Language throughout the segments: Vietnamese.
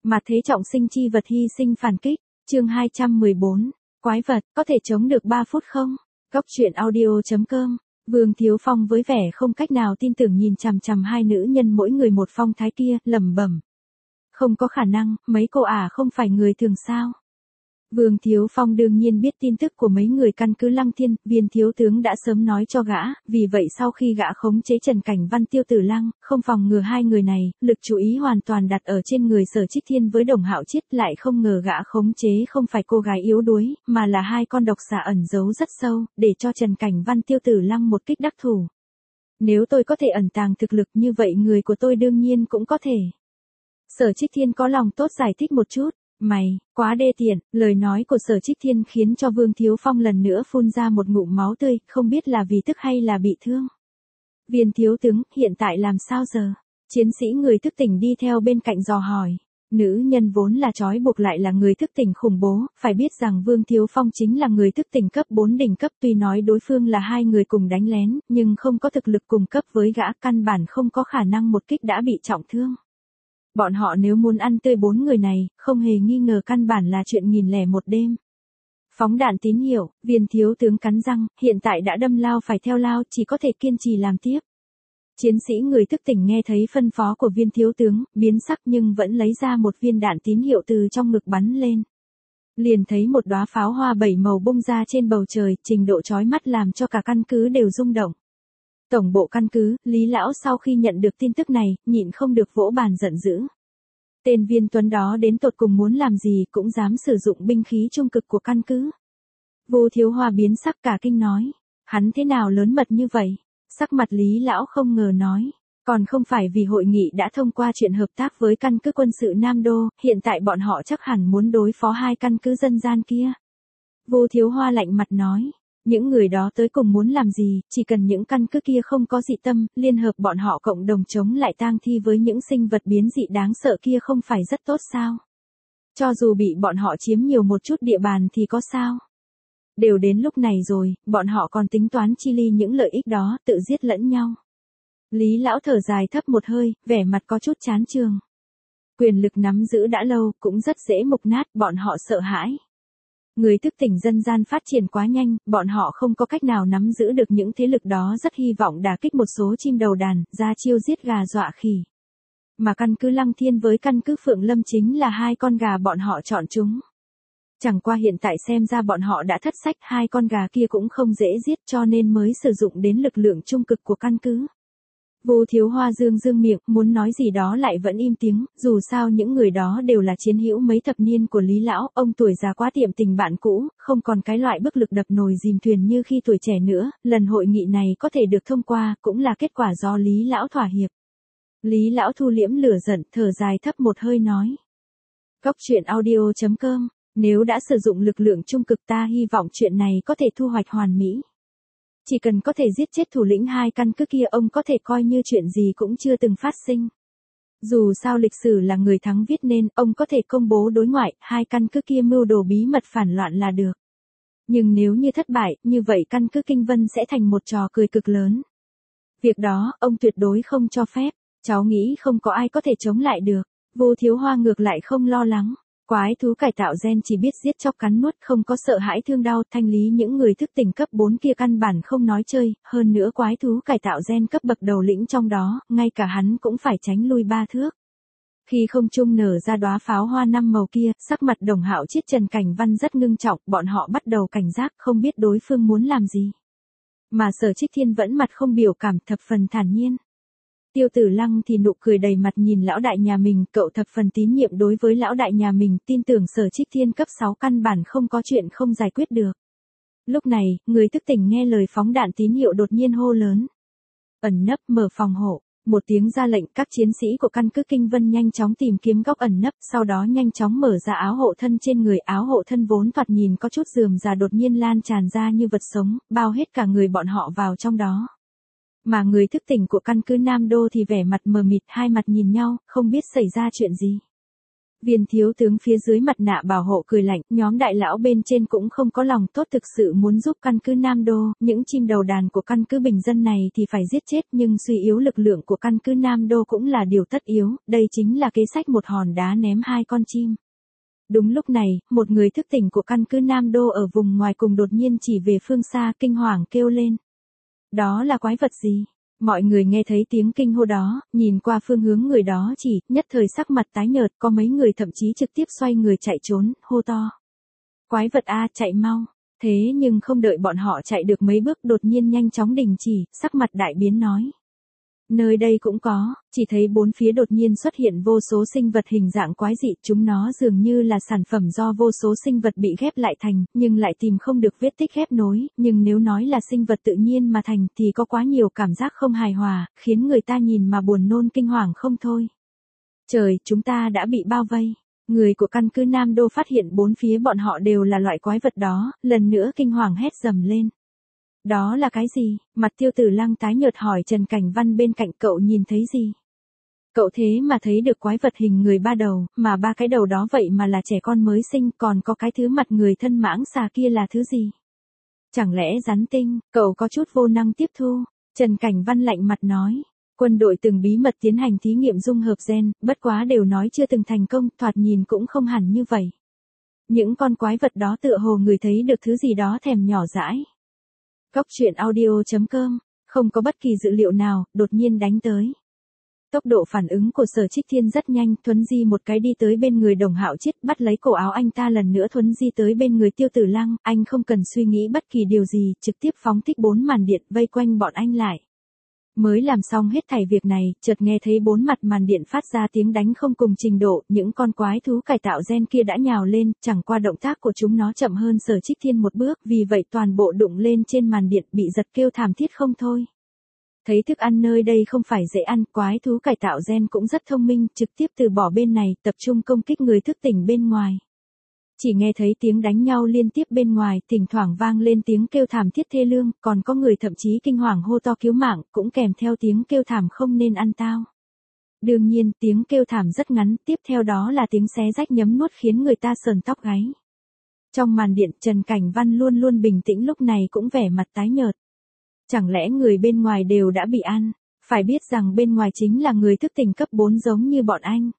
Mà thế trọng sinh chi vật hy sinh phản kích, chương 214, quái vật, có thể chống được 3 phút không? Góc truyện audio.com, Vương Thiếu Phong với vẻ không cách nào tin tưởng nhìn chằm chằm hai nữ nhân mỗi người một phong thái kia, lẩm bẩm. Không có khả năng, mấy cô không phải người thường sao? Vương Thiếu Phong đương nhiên biết tin tức của mấy người căn cứ Lăng Thiên, Viên thiếu tướng đã sớm nói cho gã, vì vậy sau khi gã khống chế Trần Cảnh Văn Tiêu Tử Lăng, không phòng ngừa hai người này, lực chú ý hoàn toàn đặt ở trên người Sở Trích Thiên với Đồng Hạo Chiết, lại không ngờ gã khống chế không phải cô gái yếu đuối, mà là hai con độc xà ẩn giấu rất sâu, để cho Trần Cảnh Văn Tiêu Tử Lăng một kích đắc thủ. Nếu tôi có thể ẩn tàng thực lực như vậy người của tôi đương nhiên cũng có thể. Sở Trích Thiên có lòng tốt giải thích một chút. Mày, quá đê tiện, lời nói của Sở Trích Thiên khiến cho Vương Thiếu Phong lần nữa phun ra một ngụm máu tươi, không biết là vì tức hay là bị thương. Viên thiếu tướng, hiện tại làm sao giờ? Chiến sĩ người thức tỉnh đi theo bên cạnh dò hỏi. Nữ nhân vốn là trói buộc lại là người thức tỉnh khủng bố, phải biết rằng Vương Thiếu Phong chính là người thức tỉnh cấp 4 đỉnh cấp, tuy nói đối phương là hai người cùng đánh lén, nhưng không có thực lực cùng cấp với gã, căn bản không có khả năng một kích đã bị trọng thương. Bọn họ nếu muốn ăn tươi 4 người này, không hề nghi ngờ căn bản là chuyện 1001 đêm. Phóng đạn tín hiệu, Viên thiếu tướng cắn răng, hiện tại đã đâm lao phải theo lao, chỉ có thể kiên trì làm tiếp. Chiến sĩ người thức tỉnh nghe thấy phân phó của Viên thiếu tướng, biến sắc nhưng vẫn lấy ra một viên đạn tín hiệu từ trong ngực bắn lên. Liền thấy một đóa pháo hoa 7 màu bung ra trên bầu trời, trình độ chói mắt làm cho cả căn cứ đều rung động. Tổng bộ căn cứ, Lý Lão sau khi nhận được tin tức này, nhịn không được vỗ bàn giận dữ. Tên Viên Tuấn đó đến tột cùng muốn làm gì cũng dám sử dụng binh khí trung cực của căn cứ. Vô Thiếu Hoa biến sắc cả kinh nói. Hắn thế nào lớn mật như vậy? Sắc mặt Lý Lão không ngờ nói. Còn không phải vì hội nghị đã thông qua chuyện hợp tác với căn cứ quân sự Nam Đô, hiện tại bọn họ chắc hẳn muốn đối phó hai căn cứ dân gian kia. Vô Thiếu Hoa lạnh mặt nói. Những người đó tới cùng muốn làm gì, chỉ cần những căn cứ kia không có dị tâm, liên hợp bọn họ cộng đồng chống lại tang thi với những sinh vật biến dị đáng sợ kia không phải rất tốt sao? Cho dù bị bọn họ chiếm nhiều một chút địa bàn thì có sao? Đều đến lúc này rồi, bọn họ còn tính toán chi ly những lợi ích đó, tự giết lẫn nhau. Lý Lão thở dài thấp một hơi, vẻ mặt có chút chán chường. Quyền lực nắm giữ đã lâu, cũng rất dễ mục nát, bọn họ sợ hãi. Người thức tỉnh dân gian phát triển quá nhanh, bọn họ không có cách nào nắm giữ được những thế lực đó, rất hy vọng đả kích một số chim đầu đàn, ra chiêu giết gà dọa khỉ. Mà căn cứ Lăng Thiên với căn cứ Phượng Lâm chính là hai con gà bọn họ chọn chúng. Chẳng qua hiện tại xem ra bọn họ đã thất sách, hai con gà kia cũng không dễ giết cho nên mới sử dụng đến lực lượng trung cực của căn cứ. Vô Thiếu Hoa dương miệng, muốn nói gì đó lại vẫn im tiếng, dù sao những người đó đều là chiến hữu mấy thập niên của Lý Lão, ông tuổi già quá tiệm tình bạn cũ, không còn cái loại bức lực đập nồi dìm thuyền như khi tuổi trẻ nữa, lần hội nghị này có thể được thông qua, cũng là kết quả do Lý Lão thỏa hiệp. Lý Lão thu liễm lửa giận, thở dài thấp một hơi nói. Góc truyện audio.com, nếu đã sử dụng lực lượng trung cực ta hy vọng chuyện này có thể thu hoạch hoàn mỹ. Chỉ cần có thể giết chết thủ lĩnh hai căn cứ kia ông có thể coi như chuyện gì cũng chưa từng phát sinh. Dù sao lịch sử là người thắng viết nên ông có thể công bố đối ngoại, hai căn cứ kia mưu đồ bí mật phản loạn là được. Nhưng nếu như thất bại, như vậy căn cứ Kinh Vân sẽ thành một trò cười cực lớn. Việc đó, ông tuyệt đối không cho phép, cháu nghĩ không có ai có thể chống lại được. Vô Thiếu Hoa ngược lại không lo lắng. Quái thú cải tạo gen chỉ biết giết chóc cắn nuốt, không có sợ hãi thương đau, thanh lý những người thức tỉnh cấp 4 kia căn bản không nói chơi, hơn nữa quái thú cải tạo gen cấp bậc đầu lĩnh trong đó, ngay cả hắn cũng phải tránh lui 3 thước. Khi không trung nở ra đóa pháo hoa 5 màu kia, sắc mặt Đồng Hạo Chiết Trần Cảnh Văn rất ngưng trọng, bọn họ bắt đầu cảnh giác, không biết đối phương muốn làm gì. Mà Sở Trích Thiên vẫn mặt không biểu cảm, thập phần thản nhiên. Tiêu Tử Lăng thì nụ cười đầy mặt nhìn lão đại nhà mình, cậu thập phần tín nhiệm đối với lão đại nhà mình, tin tưởng Sở Trích Thiên cấp 6 căn bản không có chuyện không giải quyết được. Lúc này, người thức tỉnh nghe lời phóng đạn tín hiệu đột nhiên hô lớn. Ẩn nấp, mở phòng hộ. Một tiếng ra lệnh, các chiến sĩ của căn cứ Kinh Vân nhanh chóng tìm kiếm góc ẩn nấp, sau đó nhanh chóng mở ra áo hộ thân trên người. Áo hộ thân vốn thoạt nhìn có chút rườm rà đột nhiên lan tràn ra như vật sống, bao hết cả người bọn họ vào trong đó. Mà người thức tỉnh của căn cứ Nam Đô thì vẻ mặt mờ mịt, hai mặt nhìn nhau, không biết xảy ra chuyện gì. Viên thiếu tướng phía dưới mặt nạ bảo hộ cười lạnh, nhóm đại lão bên trên cũng không có lòng tốt thực sự muốn giúp căn cứ Nam Đô, những chim đầu đàn của căn cứ bình dân này thì phải giết chết nhưng suy yếu lực lượng của căn cứ Nam Đô cũng là điều tất yếu, đây chính là kế sách một hòn đá ném hai con chim. Đúng lúc này, một người thức tỉnh của căn cứ Nam Đô ở vùng ngoài cùng đột nhiên chỉ về phương xa kinh hoàng kêu lên. Đó là quái vật gì? Mọi người nghe thấy tiếng kinh hô đó, nhìn qua phương hướng người đó chỉ, nhất thời sắc mặt tái nhợt, có mấy người thậm chí trực tiếp xoay người chạy trốn, hô to. Quái vật a, chạy mau. Thế nhưng không đợi bọn họ chạy được mấy bước đột nhiên nhanh chóng đình chỉ, sắc mặt đại biến nói. Nơi đây cũng có, chỉ thấy bốn phía đột nhiên xuất hiện vô số sinh vật hình dạng quái dị, chúng nó dường như là sản phẩm do vô số sinh vật bị ghép lại thành, nhưng lại tìm không được vết tích ghép nối, nhưng nếu nói là sinh vật tự nhiên mà thành thì có quá nhiều cảm giác không hài hòa, khiến người ta nhìn mà buồn nôn kinh hoàng không thôi. Trời, chúng ta đã bị bao vây. Người của căn cứ Nam Đô phát hiện bốn phía bọn họ đều là loại quái vật đó, lần nữa kinh hoàng hét dầm lên. Đó là cái gì? Mặt Tiêu Tử Lăng tái nhợt hỏi Trần Cảnh Văn bên cạnh, cậu nhìn thấy gì? Cậu thế mà thấy được quái vật hình người ba đầu, mà ba cái đầu đó vậy mà là trẻ con mới sinh, còn có cái thứ mặt người thân mãng xà kia là thứ gì? Chẳng lẽ rắn tinh? Cậu có chút vô năng tiếp thu. Trần Cảnh Văn lạnh mặt nói. Quân đội từng bí mật tiến hành thí nghiệm dung hợp gen, bất quá đều nói chưa từng thành công, thoạt nhìn cũng không hẳn như vậy. Những con quái vật đó tựa hồ người thấy được thứ gì đó thèm nhỏ dãi. Cóc truyện audio.com, không có bất kỳ dữ liệu nào, đột nhiên đánh tới. Tốc độ phản ứng của Sở Trích Thiên rất nhanh, thuấn di một cái đi tới bên người Đồng Hạo Chiết, bắt lấy cổ áo anh ta lần nữa thuấn di tới bên người Tiêu Tử Lăng, anh không cần suy nghĩ bất kỳ điều gì, trực tiếp phóng thích 4 màn điện vây quanh bọn anh lại. Mới làm xong hết thảy việc này, chợt nghe thấy 4 mặt màn điện phát ra tiếng đánh không cùng trình độ, những con quái thú cải tạo gen kia đã nhào lên, chẳng qua động tác của chúng nó chậm hơn Sở Trích Thiên một bước, vì vậy toàn bộ đụng lên trên màn điện bị giật kêu thảm thiết không thôi. Thấy thức ăn nơi đây không phải dễ ăn, quái thú cải tạo gen cũng rất thông minh, trực tiếp từ bỏ bên này, tập trung công kích người thức tỉnh bên ngoài. Chỉ nghe thấy tiếng đánh nhau liên tiếp bên ngoài, thỉnh thoảng vang lên tiếng kêu thảm thiết thê lương, còn có người thậm chí kinh hoàng hô to cứu mạng, cũng kèm theo tiếng kêu thảm không nên ăn tao. Đương nhiên, tiếng kêu thảm rất ngắn, tiếp theo đó là tiếng xé rách nhấm nuốt khiến người ta sờn tóc gáy. Trong màn điện, Trần Cảnh Văn luôn luôn bình tĩnh lúc này cũng vẻ mặt tái nhợt. Chẳng lẽ người bên ngoài đều đã bị ăn? Phải biết rằng bên ngoài chính là người thức tỉnh cấp 4 giống như bọn anh.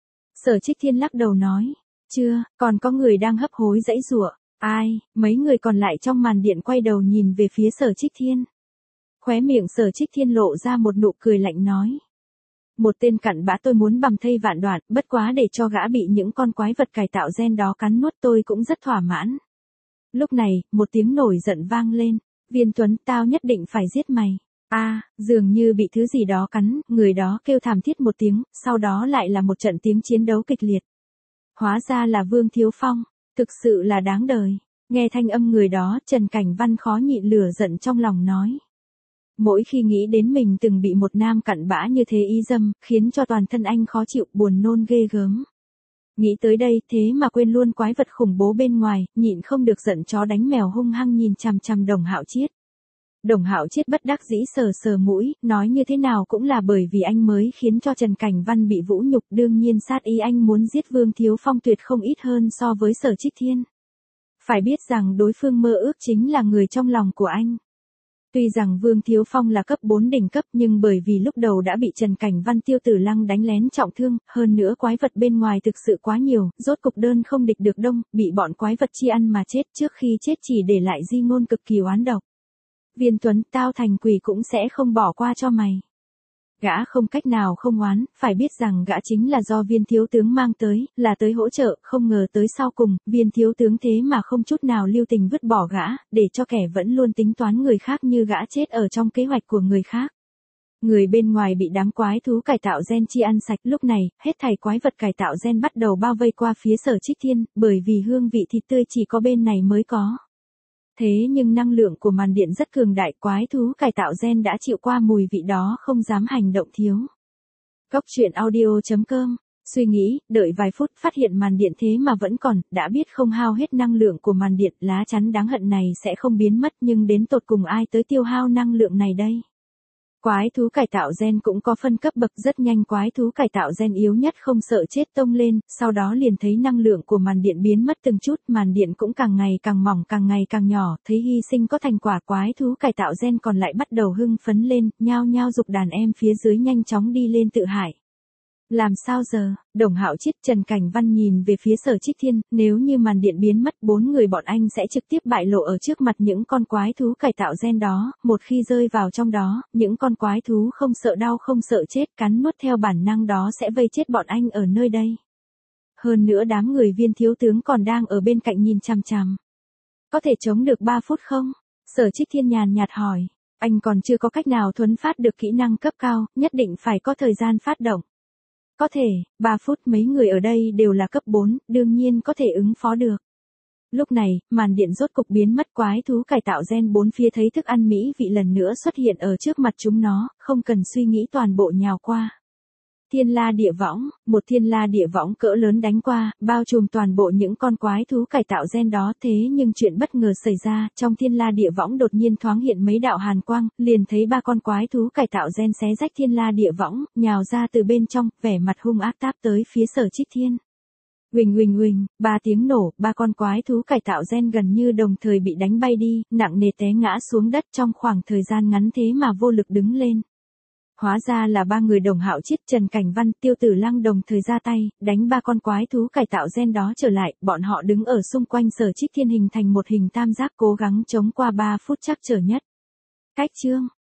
Sở Trích Thiên lắc đầu nói. Chưa, còn có người đang hấp hối giãy giụa. Ai? Mấy người còn lại trong màn điện quay đầu nhìn về phía Sở Trích Thiên. Khóe miệng Sở Trích Thiên lộ ra một nụ cười lạnh nói. Một tên cặn bã tôi muốn bầm thây vạn đoạn, bất quá để cho gã bị những con quái vật cải tạo gen đó cắn nuốt tôi cũng rất thỏa mãn. Lúc này, một tiếng nổi giận vang lên. Viên Tuấn, tao nhất định phải giết mày. Dường như bị thứ gì đó cắn, người đó kêu thảm thiết một tiếng, sau đó lại là một trận tiếng chiến đấu kịch liệt. Hóa ra là Vương Thiếu Phong, thực sự là đáng đời. Nghe thanh âm người đó, Trần Cảnh Văn khó nhịn lửa giận trong lòng nói. Mỗi khi nghĩ đến mình từng bị một nam cặn bã như thế y dâm, khiến cho toàn thân anh khó chịu, buồn nôn ghê gớm. Nghĩ tới đây thế mà quên luôn quái vật khủng bố bên ngoài, nhịn không được giận chó đánh mèo hung hăng nhìn chằm chằm Đồng Hạo Chiết. Đồng Hạo Chiết bất đắc dĩ sờ sờ mũi, nói như thế nào cũng là bởi vì anh mới khiến cho Trần Cảnh Văn bị vũ nhục, đương nhiên sát ý anh muốn giết Vương Thiếu Phong tuyệt không ít hơn so với Sở Trích Thiên. Phải biết rằng đối phương mơ ước chính là người trong lòng của anh. Tuy rằng Vương Thiếu Phong là cấp 4 đỉnh cấp nhưng bởi vì lúc đầu đã bị Trần Cảnh Văn Tiêu Tử Lăng đánh lén trọng thương, hơn nữa quái vật bên ngoài thực sự quá nhiều, rốt cục đơn không địch được đông, bị bọn quái vật chi ăn mà chết, trước khi chết chỉ để lại di ngôn cực kỳ oán độc. Viên Tuấn, tao thành quỷ cũng sẽ không bỏ qua cho mày. Gã không cách nào không oán, phải biết rằng gã chính là do Viên thiếu tướng mang tới, là tới hỗ trợ, không ngờ tới sau cùng, Viên thiếu tướng thế mà không chút nào lưu tình vứt bỏ gã, để cho kẻ vẫn luôn tính toán người khác như gã chết ở trong kế hoạch của người khác. Người bên ngoài bị đám quái thú cải tạo gen chi ăn sạch, lúc này, hết thảy quái vật cải tạo gen bắt đầu bao vây qua phía Sở Trích Thiên, bởi vì hương vị thịt tươi chỉ có bên này mới có. Thế nhưng năng lượng của màn điện rất cường đại, quái thú cải tạo gen đã chịu qua mùi vị đó không dám hành động thiếu. Cóc truyện audio.com, suy nghĩ, đợi vài phút phát hiện màn điện thế mà vẫn còn, đã biết không hao hết năng lượng của màn điện, lá chắn đáng hận này sẽ không biến mất nhưng đến tột cùng ai tới tiêu hao năng lượng này đây. Quái thú cải tạo gen cũng có phân cấp bậc, rất nhanh quái thú cải tạo gen yếu nhất không sợ chết tông lên, sau đó liền thấy năng lượng của màn điện biến mất từng chút, màn điện cũng càng ngày càng mỏng càng ngày càng nhỏ, thấy hy sinh có thành quả, quái thú cải tạo gen còn lại bắt đầu hưng phấn lên, nhao nhao giục đàn em phía dưới nhanh chóng đi lên tự hại. Làm sao giờ? Đồng Hạo Chiết, Trần Cảnh Văn nhìn về phía Sở Trích Thiên, nếu như màn điện biến mất, 4 người bọn anh sẽ trực tiếp bại lộ ở trước mặt những con quái thú cải tạo gen đó, một khi rơi vào trong đó, những con quái thú không sợ đau không sợ chết, cắn nuốt theo bản năng đó sẽ vây chết bọn anh ở nơi đây. Hơn nữa đám người Viên thiếu tướng còn đang ở bên cạnh nhìn chằm chằm. Có thể chống được 3 phút không? Sở Trích Thiên nhàn nhạt hỏi. Anh còn chưa có cách nào thuấn phát được kỹ năng cấp cao, nhất định phải có thời gian phát động. Có thể, 3 phút, mấy người ở đây đều là cấp 4, đương nhiên có thể ứng phó được. Lúc này, màn điện rốt cục biến mất, quái thú cải tạo gen 4 phía thấy thức ăn mỹ vị lần nữa xuất hiện ở trước mặt chúng nó, không cần suy nghĩ toàn bộ nhào qua. Thiên la địa võng, một thiên la địa võng cỡ lớn đánh qua, bao trùm toàn bộ những con quái thú cải tạo gen đó, thế nhưng chuyện bất ngờ xảy ra, trong thiên la địa võng đột nhiên thoáng hiện mấy đạo hàn quang, liền thấy 3 con quái thú cải tạo gen xé rách thiên la địa võng, nhào ra từ bên trong, vẻ mặt hung ác táp tới phía Sở Trích Thiên. Huỳnh huỳnh huỳnh, 3 tiếng nổ, 3 con quái thú cải tạo gen gần như đồng thời bị đánh bay đi, nặng nề té ngã xuống đất, trong khoảng thời gian ngắn thế mà vô lực đứng lên. Hóa ra là 3 người Đồng Hạo Chiết, Trần Cảnh Văn, Tiêu Tử Lăng đồng thời ra tay, đánh 3 con quái thú cải tạo gen đó trở lại, bọn họ đứng ở xung quanh Sở Trích Thiên hình thành một hình tam giác cố gắng chống qua 3 phút trắc trở nhất. Cách chương